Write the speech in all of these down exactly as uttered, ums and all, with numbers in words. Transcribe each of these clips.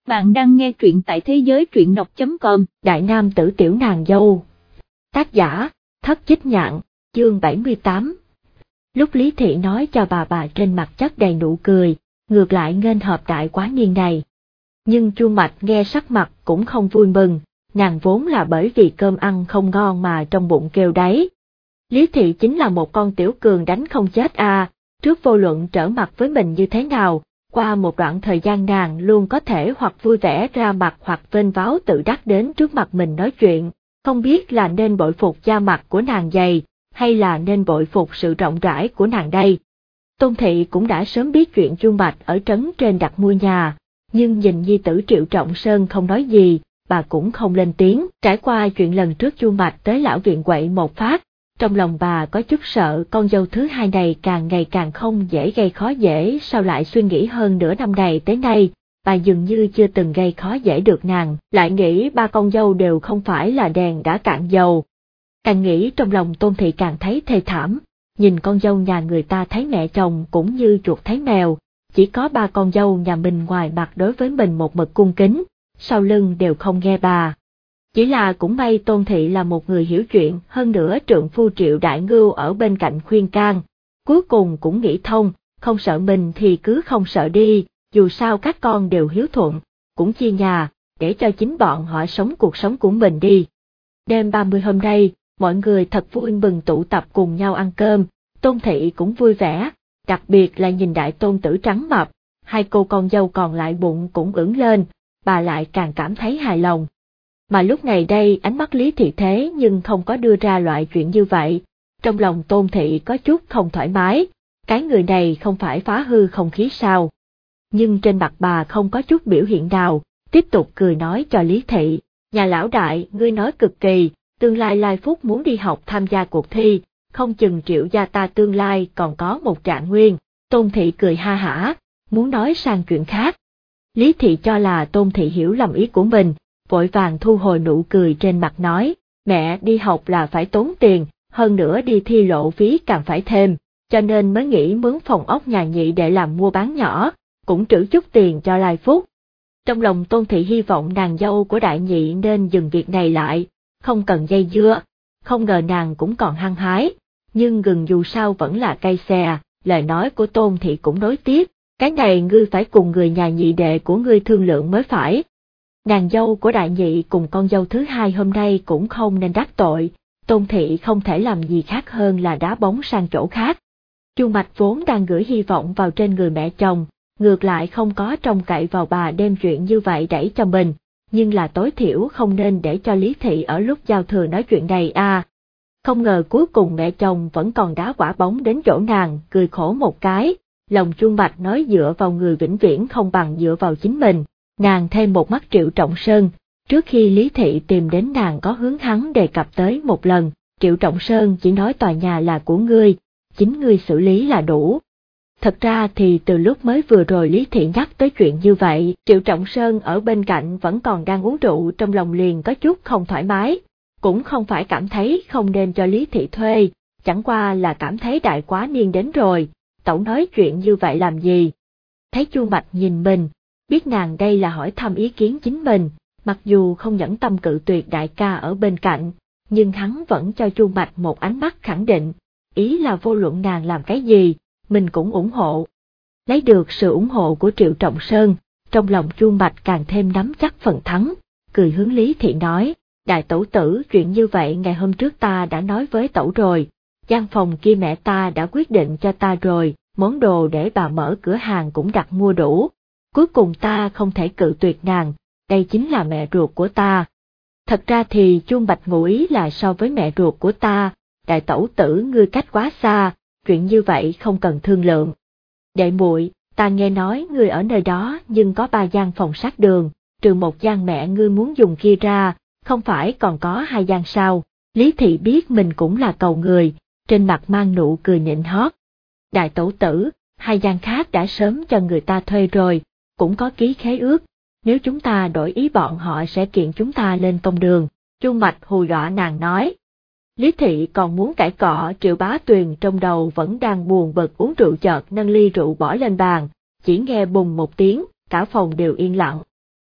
Bạn đang nghe truyện tại thế giới truyện đọc chấm com. Đại nam tử tiểu nàng dâu. Tác giả, Thất Chích Nhạn, chương bảy mươi tám. Lúc Lý Thị nói cho bà bà trên mặt chất đầy nụ cười, ngược lại nghênh hợp đại quá niên này. Nhưng Chu Mạch nghe sắc mặt cũng không vui mừng, nàng vốn là bởi vì cơm ăn không ngon mà trong bụng kêu đấy. Lý Thị chính là một con tiểu cường đánh không chết à, trước vô luận trở mặt với mình như thế nào. Qua một đoạn thời gian nàng luôn có thể hoặc vui vẻ ra mặt hoặc vênh váo tự đắc đến trước mặt mình nói chuyện, không biết là nên bội phục da mặt của nàng dày, hay là nên bội phục sự rộng rãi của nàng đây. Tôn Thị cũng đã sớm biết chuyện Chu Mạch ở trấn trên đặt mua nhà, nhưng nhìn nhi tử Triệu Trọng Sơn không nói gì, bà cũng không lên tiếng. Trải qua chuyện lần trước Chu Mạch tới lão viện quậy một phát, trong lòng bà có chút sợ con dâu thứ hai này càng ngày càng không dễ gây khó dễ. Sao lại suy nghĩ hơn nửa năm này tới nay, bà dường như chưa từng gây khó dễ được nàng, lại nghĩ ba con dâu đều không phải là đèn đã cạn dầu. Càng nghĩ trong lòng Tôn Thị càng thấy thê thảm, nhìn con dâu nhà người ta thấy mẹ chồng cũng như chuột thấy mèo, chỉ có ba con dâu nhà mình ngoài mặt đối với mình một mực cung kính, sau lưng đều không nghe bà. Chỉ là cũng may Tôn Thị là một người hiểu chuyện, hơn nữa trượng phu Triệu Đại Ngưu ở bên cạnh khuyên can, cuối cùng cũng nghĩ thông, không sợ mình thì cứ không sợ đi, dù sao các con đều hiếu thuận, cũng chia nhà, để cho chính bọn họ sống cuộc sống của mình đi. Đêm ba mươi hôm nay, mọi người thật vui mừng tụ tập cùng nhau ăn cơm, Tôn Thị cũng vui vẻ, đặc biệt là nhìn đại tôn tử trắng mập, hai cô con dâu còn lại bụng cũng ửng lên, bà lại càng cảm thấy hài lòng. Mà lúc này đây ánh mắt Lý Thị thế nhưng không có đưa ra loại chuyện như vậy, trong lòng Tôn Thị có chút không thoải mái, cái người này không phải phá hư không khí sao. Nhưng trên mặt bà không có chút biểu hiện nào, tiếp tục cười nói cho Lý Thị, nhà lão đại, ngươi nói cực kỳ, tương lai Lai Phúc muốn đi học tham gia cuộc thi, không chừng Triệu gia ta tương lai còn có một trạng nguyên. Tôn Thị cười ha hả, muốn nói sang chuyện khác. Lý Thị cho là Tôn Thị hiểu lầm ý của mình, vội vàng thu hồi nụ cười trên mặt nói, mẹ đi học là phải tốn tiền, hơn nữa đi thi lộ phí càng phải thêm, cho nên mới nghĩ mướn phòng ốc nhà nhị để làm mua bán nhỏ, cũng trữ chút tiền cho Lai Phúc. Trong lòng Tôn Thị hy vọng nàng dâu của đại nhị nên dừng việc này lại, không cần dây dưa, không ngờ nàng cũng còn hăng hái, nhưng gừng dù sao vẫn là cay xè, lời nói của Tôn Thị cũng nối tiếp, cái này ngươi phải cùng người nhà nhị đệ của ngươi thương lượng mới phải. Nàng dâu của đại nhị cùng con dâu thứ hai hôm nay cũng không nên đắc tội, Tôn Thị không thể làm gì khác hơn là đá bóng sang chỗ khác. Chu Mạch vốn đang gửi hy vọng vào trên người mẹ chồng, ngược lại không có trông cậy vào bà đem chuyện như vậy đẩy cho mình, nhưng là tối thiểu không nên để cho Lý Thị ở lúc giao thừa nói chuyện này à. Không ngờ cuối cùng mẹ chồng vẫn còn đá quả bóng đến chỗ nàng, cười khổ một cái, lòng Chu Mạch nói dựa vào người vĩnh viễn không bằng dựa vào chính mình. Nàng thêm một mắt Triệu Trọng Sơn, trước khi Lý Thị tìm đến nàng có hướng hắn đề cập tới một lần, Triệu Trọng Sơn chỉ nói tòa nhà là của ngươi, chính ngươi xử lý là đủ. Thật ra thì từ lúc mới vừa rồi Lý Thị nhắc tới chuyện như vậy, Triệu Trọng Sơn ở bên cạnh vẫn còn đang uống rượu, trong lòng liền có chút không thoải mái, cũng không phải cảm thấy không nên cho Lý Thị thuê, chẳng qua là cảm thấy đại quá niên đến rồi, tẩu nói chuyện như vậy làm gì. Thấy Chu Mạch nhìn mình, biết nàng đây là hỏi thăm ý kiến chính mình, mặc dù không nhẫn tâm cự tuyệt đại ca ở bên cạnh, nhưng hắn vẫn cho Chu Mạch một ánh mắt khẳng định, ý là vô luận nàng làm cái gì, mình cũng ủng hộ. Lấy được sự ủng hộ của Triệu Trọng Sơn, trong lòng Chu Mạch càng thêm nắm chắc phần thắng, cười hướng Lý Thị nói, đại tẩu tử, chuyện như vậy ngày hôm trước ta đã nói với tẩu rồi, gian phòng kia mẹ ta đã quyết định cho ta rồi, món đồ để bà mở cửa hàng cũng đặt mua đủ. Cuối cùng ta không thể cự tuyệt nàng, đây chính là mẹ ruột của ta. Thật ra thì Chu Mạch ngụ ý là so với mẹ ruột của ta, đại tẩu tử ngươi cách quá xa, chuyện như vậy không cần thương lượng. Đệ muội, ta nghe nói ngươi ở nơi đó nhưng có ba gian phòng sát đường, trừ một gian mẹ ngươi muốn dùng kia ra, không phải còn có hai gian sao? Lý Thị biết mình cũng là cầu người, trên mặt mang nụ cười nịnh hót. Đại tẩu tử, hai gian khác đã sớm cho người ta thuê rồi, cũng có ký khế ước, nếu chúng ta đổi ý bọn họ sẽ kiện chúng ta lên công đường. Chu Mạch hù dọa nàng nói. Lý Thị còn muốn cãi cọ, Triệu Bá Tuyền trong đầu vẫn đang buồn bực uống rượu chợt nâng ly rượu bỏ lên bàn, chỉ nghe bùng một tiếng, cả phòng đều yên lặng.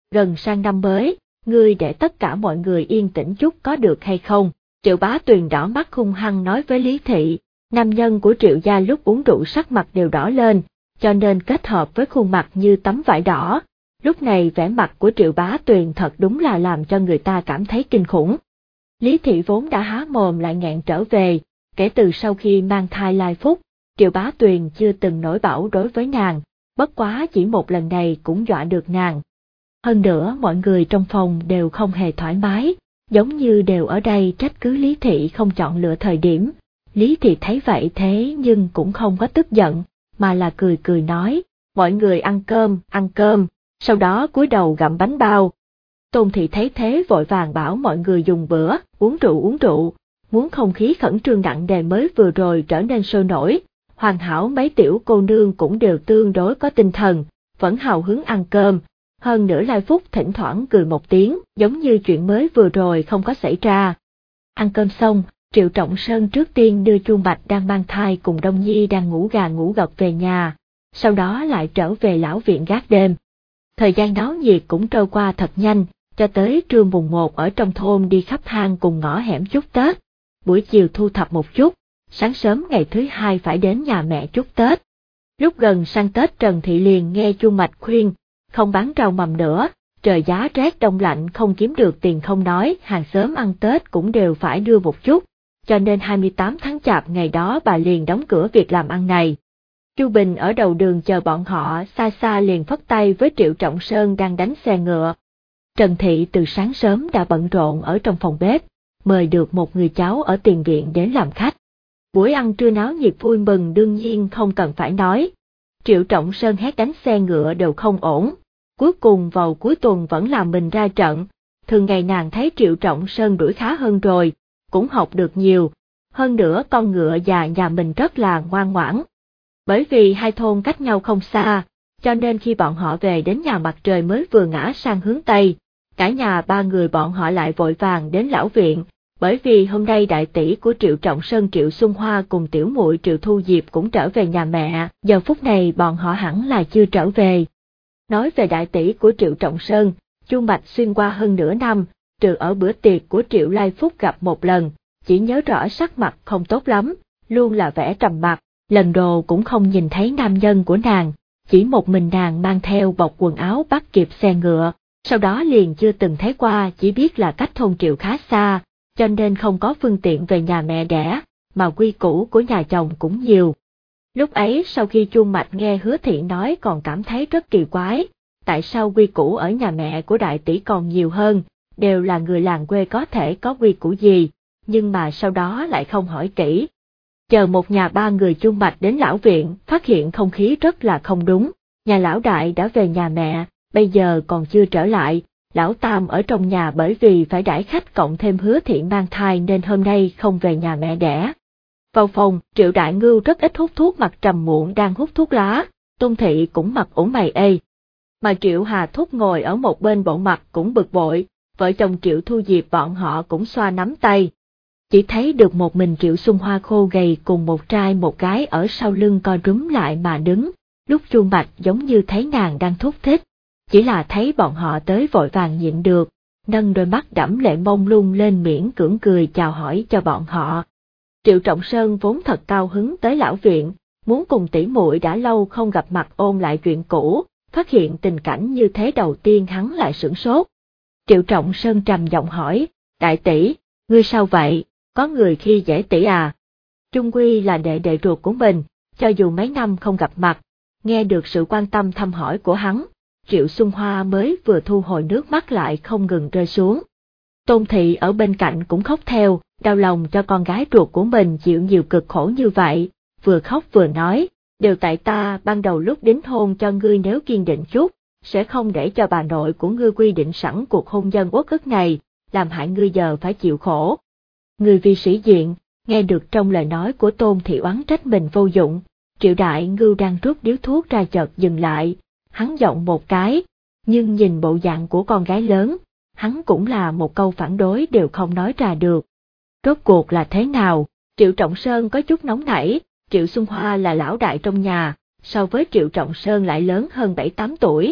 gần sang năm mới, ngươi để tất cả mọi người yên tĩnh chút có được hay không? Triệu Bá Tuyền đỏ mắt hung hăng nói với Lý Thị, nam nhân của Triệu gia lúc uống rượu sắc mặt đều đỏ lên, cho nên kết hợp với khuôn mặt như tấm vải đỏ. Lúc này vẻ mặt của Triệu Bá Tuyền thật đúng là làm cho người ta cảm thấy kinh khủng. Lý Thị vốn đã há mồm lại nghẹn trở về, kể từ sau khi mang thai Lai Phúc, Triệu Bá Tuyền chưa từng nổi bão đối với nàng, bất quá chỉ một lần này cũng dọa được nàng. Hơn nữa mọi người trong phòng đều không hề thoải mái, giống như đều ở đây trách cứ Lý Thị không chọn lựa thời điểm. Lý Thị thấy vậy thế nhưng cũng không có tức giận, mà là cười cười nói, mọi người ăn cơm, ăn cơm, sau đó cúi đầu gặm bánh bao. Tôn Thị thấy thế vội vàng bảo mọi người dùng bữa, uống rượu uống rượu, muốn không khí khẩn trương nặng nề mới vừa rồi trở nên sôi nổi. Hoàn hảo mấy tiểu cô nương cũng đều tương đối có tinh thần, vẫn hào hứng ăn cơm. Hơn nữa Lai Phúc thỉnh thoảng cười một tiếng, giống như chuyện mới vừa rồi không có xảy ra. Ăn cơm xong, Triệu Trọng Sơn trước tiên đưa Chu Bạch đang mang thai cùng Đông Nhi đang ngủ gà ngủ gật về nhà, sau đó lại trở về lão viện gác đêm. Thời gian náo nhiệt cũng trôi qua thật nhanh, cho tới trưa mùng một ở trong thôn đi khắp hang cùng ngõ hẻm chúc Tết, buổi chiều thu thập một chút, sáng sớm ngày thứ hai phải đến nhà mẹ chúc Tết. Lúc gần sang Tết Trần Thị liền nghe Chu Mạch khuyên, không bán rau mầm nữa, trời giá rét đông lạnh không kiếm được tiền không nói, hàng xóm ăn Tết cũng đều phải đưa một chút, cho nên hai mươi tám tháng Chạp ngày đó bà liền đóng cửa việc làm ăn này. Chu Bình ở đầu đường chờ bọn họ, xa xa liền phất tay với Triệu Trọng Sơn đang đánh xe ngựa. Trần Thị từ sáng sớm đã bận rộn ở trong phòng bếp, mời được một người cháu ở tiền viện đến làm khách. Buổi ăn trưa náo nhiệt vui mừng đương nhiên không cần phải nói. Triệu Trọng Sơn hét đánh xe ngựa đều không ổn, cuối cùng vào cuối tuần vẫn làm mình ra trận. Thường ngày nàng thấy Triệu Trọng Sơn đuổi khá hơn rồi, cũng học được nhiều, hơn nữa con ngựa già nhà mình rất là ngoan ngoãn. Bởi vì hai thôn cách nhau không xa, cho nên khi bọn họ về đến nhà mặt trời mới vừa ngã sang hướng Tây, cả nhà ba người bọn họ lại vội vàng đến lão viện, bởi vì hôm nay đại tỷ của Triệu Trọng Sơn Triệu Xuân Hoa cùng tiểu muội Triệu Thu Diệp cũng trở về nhà mẹ, giờ phút này bọn họ hẳn là chưa trở về. Nói về đại tỷ của Triệu Trọng Sơn, Chu Mạch xuyên qua hơn nửa năm, trừ ở bữa tiệc của Triệu Lai Phúc gặp một lần, chỉ nhớ rõ sắc mặt không tốt lắm, luôn là vẻ trầm mặc, lần đồ cũng không nhìn thấy nam nhân của nàng, chỉ một mình nàng mang theo bọc quần áo bắt kịp xe ngựa, sau đó liền chưa từng thấy qua, chỉ biết là cách thôn Triệu khá xa, cho nên không có phương tiện về nhà mẹ đẻ, mà quy củ của nhà chồng cũng nhiều. Lúc ấy sau khi Chu Mạch nghe Hứa Thị nói còn cảm thấy rất kỳ quái, tại sao quy củ ở nhà mẹ của đại tỷ còn nhiều hơn, đều là người làng quê có thể có quy củ gì, nhưng mà sau đó lại không hỏi kỹ. Chờ một nhà ba người Chu Mạch đến lão viện, phát hiện không khí rất là không đúng, nhà lão đại đã về nhà mẹ, bây giờ còn chưa trở lại, lão tam ở trong nhà bởi vì phải đãi khách cộng thêm Hứa Thị mang thai nên hôm nay không về nhà mẹ đẻ. Vào phòng, Triệu Đại Ngưu rất ít hút thuốc, mặt trầm muộn đang hút thuốc lá, Tôn Thị cũng mặt ủ mày ê. Mà Triệu Hà Thúc ngồi ở một bên bộ mặt cũng bực bội, vợ chồng Triệu Thu Diệp bọn họ cũng xoa nắm tay. Chỉ thấy được một mình Triệu Xuân Hoa khô gầy cùng một trai một gái ở sau lưng co rúm lại mà đứng, lúc Chu Mạch giống như thấy nàng đang thúc thích, chỉ là thấy bọn họ tới vội vàng nhịn được, nâng đôi mắt đẫm lệ mông lung lên miễn cưỡng cười chào hỏi cho bọn họ. Triệu Trọng Sơn vốn thật cao hứng tới lão viện, muốn cùng tỷ muội đã lâu không gặp mặt ôn lại chuyện cũ, phát hiện tình cảnh như thế đầu tiên hắn lại sửng sốt. Triệu Trọng Sơn trầm giọng hỏi, đại tỷ, ngươi sao vậy, có người khi dễ tỷ à? Chung quy là đệ đệ ruột của mình, cho dù mấy năm không gặp mặt, nghe được sự quan tâm thăm hỏi của hắn, Triệu Xuân Hoa mới vừa thu hồi nước mắt lại không ngừng rơi xuống. Tôn Thị ở bên cạnh cũng khóc theo, đau lòng cho con gái ruột của mình chịu nhiều cực khổ như vậy, vừa khóc vừa nói, đều tại ta ban đầu lúc đính hôn cho ngươi, nếu kiên định chút, sẽ không để cho bà nội của ngươi quy định sẵn cuộc hôn nhân uất ức này, làm hại ngươi giờ phải chịu khổ. Người vì sĩ diện, nghe được trong lời nói của Tôn Thị oán trách mình vô dụng, Triệu Đại Ngưu đang rút điếu thuốc ra chợt dừng lại, hắn giọng một cái, nhưng nhìn bộ dạng của con gái lớn, hắn cũng là một câu phản đối đều không nói ra được. Rốt cuộc là thế nào? Triệu Trọng Sơn có chút nóng nảy, Triệu Xuân Hoa là lão đại trong nhà, so với Triệu Trọng Sơn lại lớn hơn bảy tám tuổi.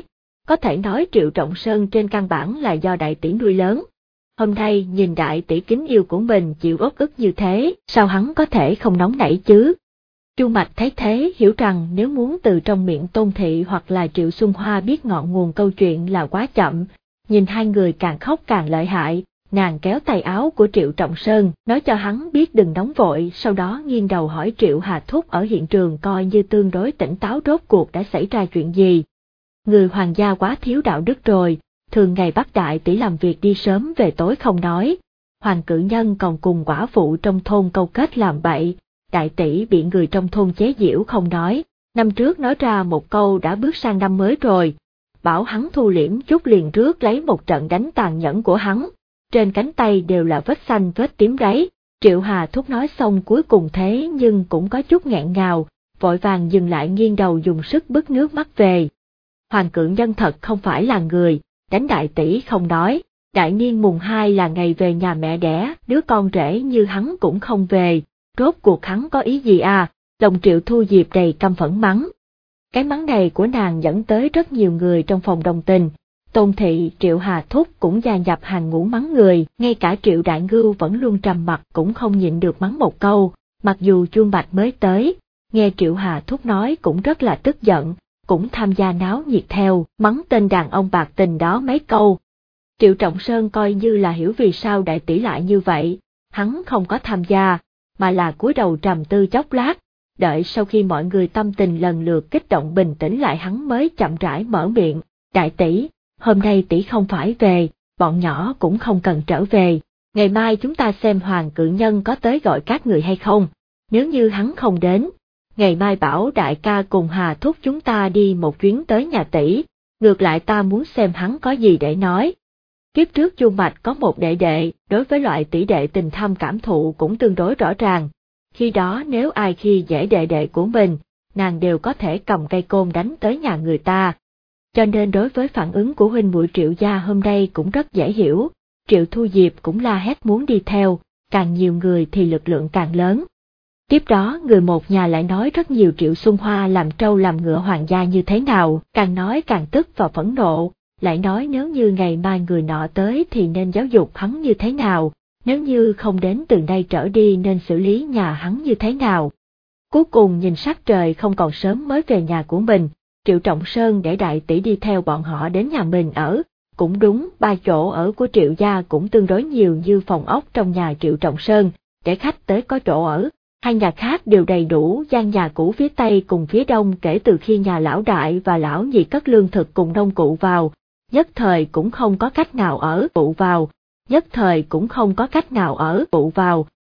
có thể nói Triệu Trọng Sơn trên căn bản là do đại tỷ nuôi lớn. Hôm nay nhìn đại tỷ kính yêu của mình chịu uất ức như thế, sao hắn có thể không nóng nảy chứ? Chu Mạch thấy thế hiểu rằng nếu muốn từ trong miệng Tôn Thị hoặc là Triệu Xuân Hoa biết ngọn nguồn câu chuyện là quá chậm, nhìn hai người càng khóc càng lợi hại, nàng kéo tay áo của Triệu Trọng Sơn, nói cho hắn biết đừng nóng vội, sau đó nghiêng đầu hỏi Triệu Hà Thúc ở hiện trường coi như tương đối tỉnh táo rốt cuộc đã xảy ra chuyện gì. Người hoàng gia quá thiếu đạo đức rồi, thường ngày bắt đại tỷ làm việc đi sớm về tối không nói, Hoàng cử nhân còn cùng quả phụ trong thôn câu kết làm bậy, đại tỷ bị người trong thôn chế giễu không nói, năm trước nói ra một câu đã bước sang năm mới rồi, bảo hắn thu liễm chút liền rước lấy một trận đánh tàn nhẫn của hắn, trên cánh tay đều là vết xanh vết tím ráy. Triệu Hà Thúc nói xong cuối cùng thế nhưng cũng có chút nghẹn ngào, vội vàng dừng lại nghiêng đầu dùng sức bứt nước mắt về. Hoàng cử nhân thật không phải là người, đánh đại tỷ không nói, đại niên mùng hai là ngày về nhà mẹ đẻ, đứa con rể như hắn cũng không về, rốt cuộc hắn có ý gì à, lòng Triệu Thu Diệp đầy căm phẫn mắng. Cái mắng này của nàng dẫn tới rất nhiều người trong phòng đồng tình, Tôn Thị, Triệu Hà Thúc cũng gia nhập hàng ngũ mắng người, ngay cả Triệu Đại Ngưu vẫn luôn trầm mặc cũng không nhịn được mắng một câu, mặc dù Chuông Bạch mới tới, nghe Triệu Hà Thúc nói cũng rất là tức giận, cũng tham gia náo nhiệt theo, mắng tên đàn ông bạc tình đó mấy câu. Triệu Trọng Sơn coi như là hiểu vì sao đại tỷ lại như vậy, hắn không có tham gia, mà là cúi đầu trầm tư chốc lát, đợi sau khi mọi người tâm tình lần lượt kích động bình tĩnh lại hắn mới chậm rãi mở miệng, đại tỷ, hôm nay tỷ không phải về, bọn nhỏ cũng không cần trở về, ngày mai chúng ta xem Hoàng cử nhân có tới gọi các người hay không, nếu như hắn không đến, ngày mai bảo đại ca cùng Hà Thúc chúng ta đi một chuyến tới nhà tỷ, ngược lại ta muốn xem hắn có gì để nói. Kiếp trước Chu Mạch có một đệ đệ, đối với loại tỷ đệ tình thâm cảm thụ cũng tương đối rõ ràng, khi đó nếu ai khi dễ đệ đệ của mình, nàng đều có thể cầm cây côn đánh tới nhà người ta. Cho nên đối với phản ứng của huynh muội Triệu gia hôm nay cũng rất dễ hiểu, Triệu Thu Diệp cũng la hét muốn đi theo, càng nhiều người thì lực lượng càng lớn. Tiếp đó người một nhà lại nói rất nhiều Triệu Xuân Hoa làm trâu làm ngựa hoàng gia như thế nào, càng nói càng tức và phẫn nộ, lại nói nếu như ngày mai người nọ tới thì nên giáo dục hắn như thế nào, nếu như không đến từ nay trở đi nên xử lý nhà hắn như thế nào. Cuối cùng nhìn sắc trời không còn sớm mới về nhà của mình, Triệu Trọng Sơn để đại tỷ đi theo bọn họ đến nhà mình ở, cũng đúng ba chỗ ở của Triệu gia cũng tương đối nhiều như phòng ốc trong nhà Triệu Trọng Sơn, để khách tới có chỗ ở. Hai nhà khác đều đầy đủ gian nhà cũ phía Tây cùng phía Đông kể từ khi nhà lão đại và lão nhị cất lương thực cùng nông cụ vào, nhất thời cũng không có cách nào ở phụ vào, nhất thời cũng không có cách nào ở phụ vào,